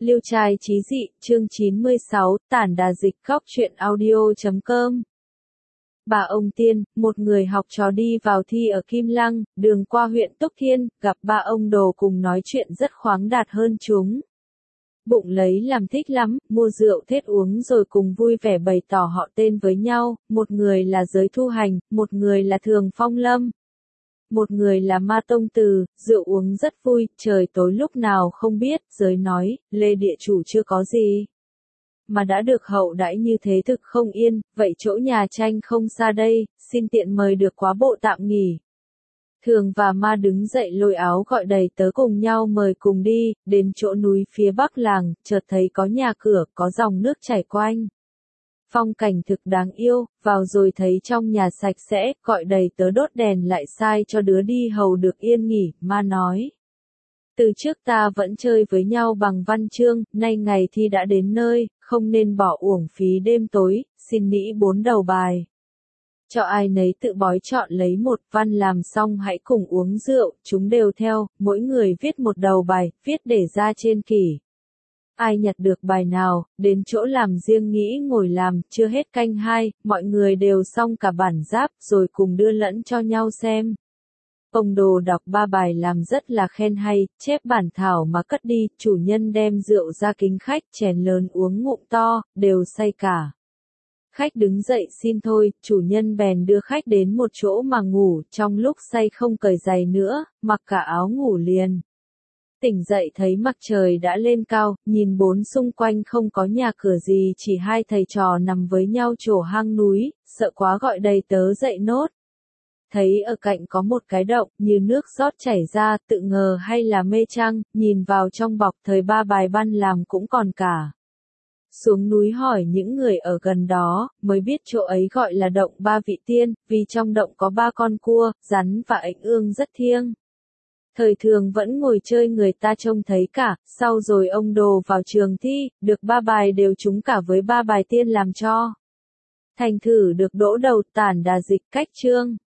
Liêu trai chí dị, chương 96, tản đà dịch góc truyện audio.com. Bà ông Tiên, một người học trò đi vào thi ở Kim Lăng, đường qua huyện Túc Thiên, gặp ba ông Đồ cùng nói chuyện rất khoáng đạt hơn chúng. Bụng lấy làm thích lắm, mua rượu thết uống rồi cùng vui vẻ bày tỏ họ tên với nhau, một người là Giới Thu Hành, một người là Thường Phong Lâm. Một người là Ma Tông Từ, rượu uống rất vui, trời tối lúc nào không biết, Giới nói, Lê địa chủ chưa có gì mà đã được hậu đãi như thế thực không yên, vậy chỗ nhà tranh không xa đây, xin tiện mời được quá bộ tạm nghỉ. Thường và Ma đứng dậy lôi áo gọi đầy tớ cùng nhau mời cùng đi, đến chỗ núi phía bắc làng, chợt thấy có nhà cửa, có dòng nước chảy quanh. Phong cảnh thực đáng yêu, vào rồi thấy trong nhà sạch sẽ, gọi đầy tớ đốt đèn lại sai cho đứa đi hầu được yên nghỉ, Ma nói. Từ trước ta vẫn chơi với nhau bằng văn chương, nay ngày thi đã đến nơi, không nên bỏ uổng phí đêm tối, xin nĩ 4 đầu bài. Cho ai nấy tự bói chọn lấy một văn làm xong hãy cùng uống rượu, chúng đều theo, mỗi người viết một đầu bài, viết để ra trên kỷ. Ai nhặt được bài nào, đến chỗ làm riêng nghĩ ngồi làm, chưa hết canh 2, mọi người đều xong cả bản giáp rồi cùng đưa lẫn cho nhau xem. Ông Đồ đọc 3 bài làm rất là khen hay, chép bản thảo mà cất đi, chủ nhân đem rượu ra kính khách, chén lớn uống ngụm to, đều say cả. Khách đứng dậy xin thôi, chủ nhân bèn đưa khách đến một chỗ mà ngủ, trong lúc say không cởi giày nữa, mặc cả áo ngủ liền. Tỉnh dậy thấy mặt trời đã lên cao, nhìn bốn xung quanh không có nhà cửa gì, chỉ hai thầy trò nằm với nhau chỗ hang núi, sợ quá gọi đầy tớ dậy nốt. Thấy ở cạnh có một cái động, như nước rót chảy ra, tự ngờ hay là mê trăng, nhìn vào trong bọc thời 3 bài văn làm cũng còn cả. Xuống núi hỏi những người ở gần đó, mới biết chỗ ấy gọi là động 3 vị tiên, vì trong động có 3 con cua, rắn và ếch ương rất thiêng. Thời Thường vẫn ngồi chơi người ta trông thấy cả, sau rồi ông Đồ vào trường thi, được 3 bài đều trúng cả với 3 bài tiên làm cho. Thành thử được đỗ đầu, tản đà dịch cách chương.